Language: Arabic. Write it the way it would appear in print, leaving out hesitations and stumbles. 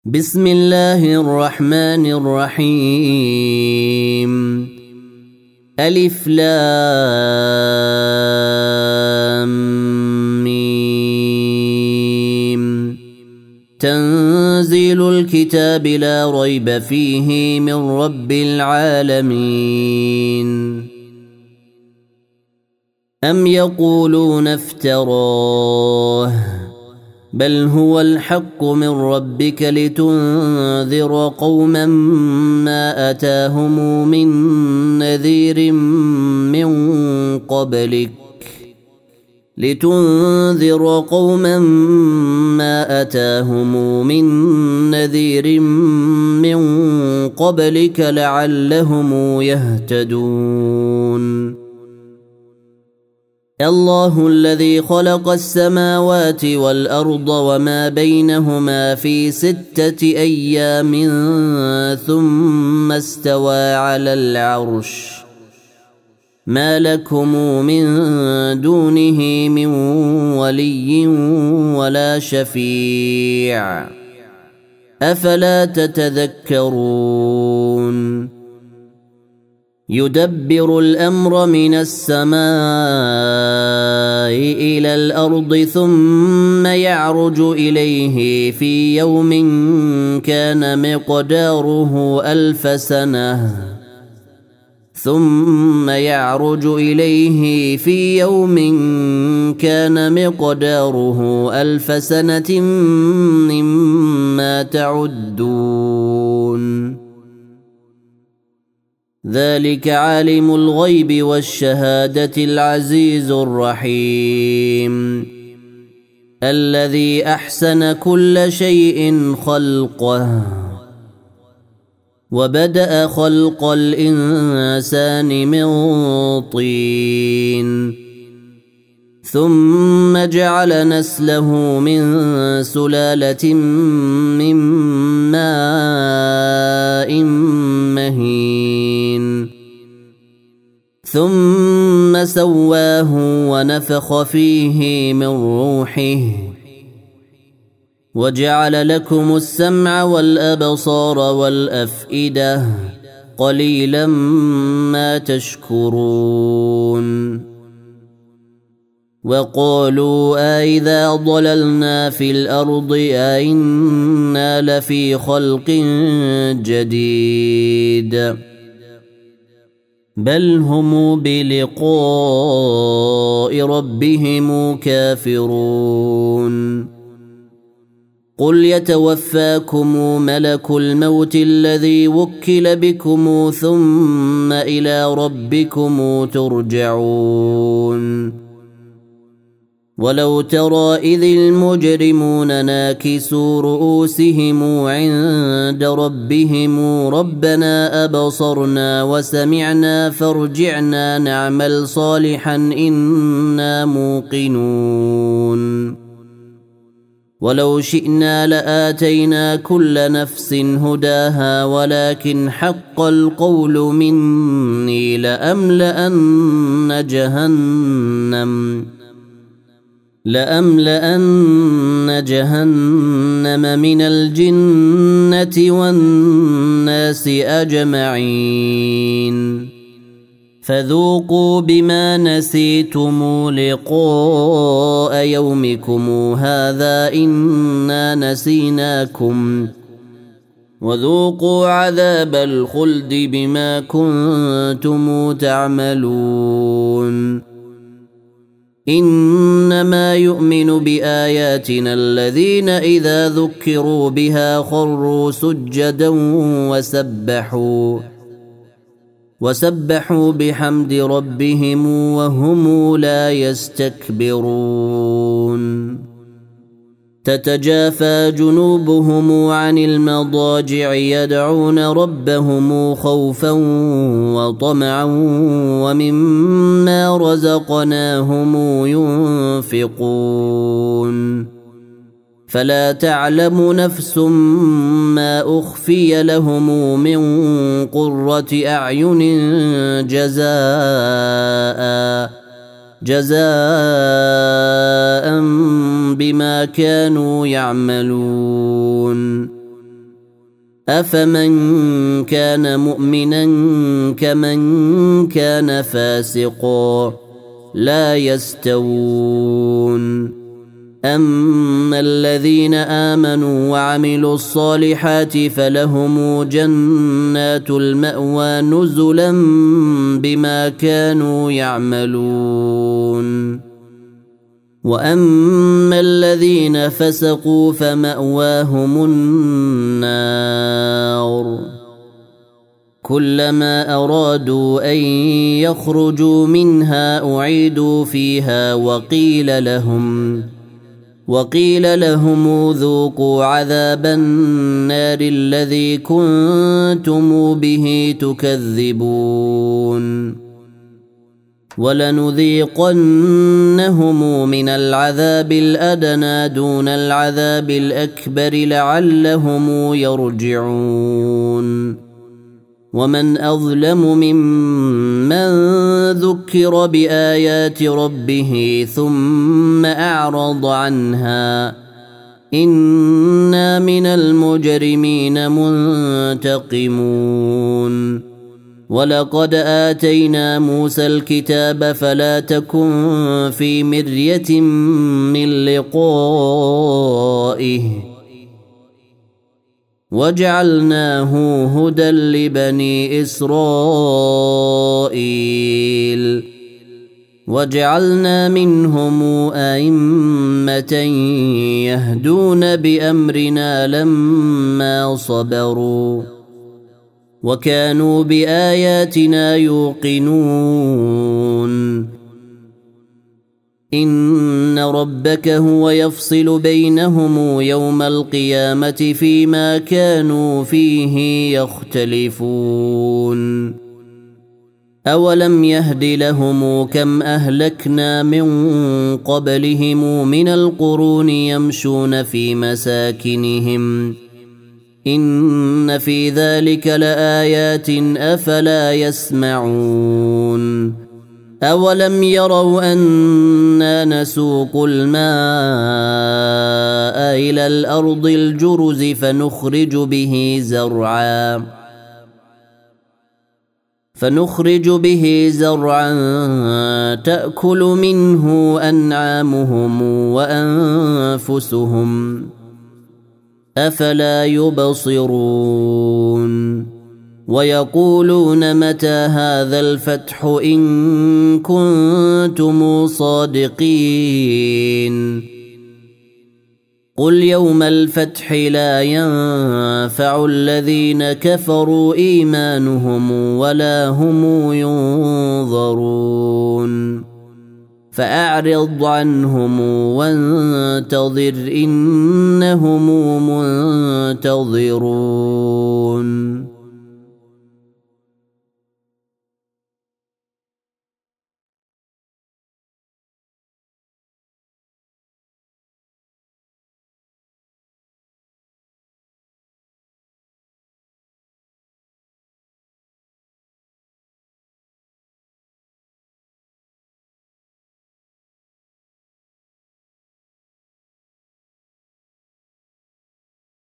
بسم الله الرحمن الرحيم ألف لام ميم تنزيل الكتاب لا ريب فيه من رب العالمين أم يقولون افتراه بل هو الحق من ربك لتنذر قوما ما أتاهم من نذير من قبلك لعلهم يهتدون. الله الذي خلق السماوات والأرض وما بينهما في 6 أيام ثم استوى على العرش ما لكم من دونه من ولي ولا شفيع أفلا تتذكرون. يدبر الأمر من السماء إلى الأرض ثم يعرج إليه في يوم كان مقداره 1000 سنة مما تعدون. ذلك عالم الغيب والشهادة العزيز الرحيم الذي أحسن كل شيء خلقه وبدأ خلق الإنسان من طين ثم جعل نسله من سلالة من ماء مهين ثم سواه ونفخ فيه من روحه وجعل لكم السمع والأبصار والأفئدة قليلا ما تشكرون. وقالوا أإذا ضللنا في الأرض أإنا لفي خلق جديد بل هم بلقاء ربهم كافرون. قل يتوفاكم ملك الموت الذي وكل بكم ثم إلى ربكم ترجعون. ولو ترى إذ المجرمون ناكسوا رؤوسهم عند ربهم ربنا أبصرنا وسمعنا فارجعنا نعمل صالحا إنا موقنون. ولو شئنا لآتينا كل نفس هداها ولكن حق القول مني لأملأن جهنم من الجنة والناس أجمعين فذوقوا بما نسيتم لقاء يومكم هذا إنا نسيناكم وذوقوا عذاب الخلد بما كنتم تعملون. إنما يؤمن بآياتنا الذين إذا ذكروا بها خروا سجدا وسبحوا بحمد ربهم وهم لا يستكبرون. تتجافى جنوبهم عن المضاجع يدعون ربهم خوفا وطمعا ومما رزقناهم ينفقون. فلا تعلم نفس ما أخفي لهم من قرة أعين جزاء بما كانوا يعملون. أفمن كان مؤمنا كمن كان فاسقا لا يستوون أما الذين آمنوا وعملوا الصالحات فلهم جنات المأوى نزلا بما كانوا يعملون وأما الذين فسقوا فمأواهم النار كلما أرادوا أن يخرجوا منها أعيدوا فيها وقيل لهم ذوقوا عذاب النار الذي كنتم به تكذبون ولنذيقنهم من العذاب الأدنى دون العذاب الأكبر لعلهم يرجعون ومن أظلم ممن ذكر بآيات ربه ثم أعرض عنها إنا من المجرمين منتقمون ولقد آتينا موسى الكتاب فلا تكن في مرية من لقائه وجعلناه هدى لبني إسرائيل وجعلنا منهم أئمة يهدون بأمرنا لما صبروا وكانوا بآياتنا يوقنون إن ربك هو يفصل بينهم يوم القيامة فيما كانوا فيه يختلفون أولم يهد لهم كم أهلكنا من قبلهم من القرون يمشون في مساكنهم إن في ذلك لآيات أفلا يسمعون أولم يروا أنا نسوق الماء إلى الأرض الجرز فنخرج به زرعا تأكل منه أنعامهم وأنفسهم أفلا يبصرون ويقولون متى هذا الفتح إن كنتم صادقين قل يوم الفتح لا ينفع الذين كفروا إيمانهم ولا هم ينظرون فأعرض عنهم وانتظر إنهم منتظرون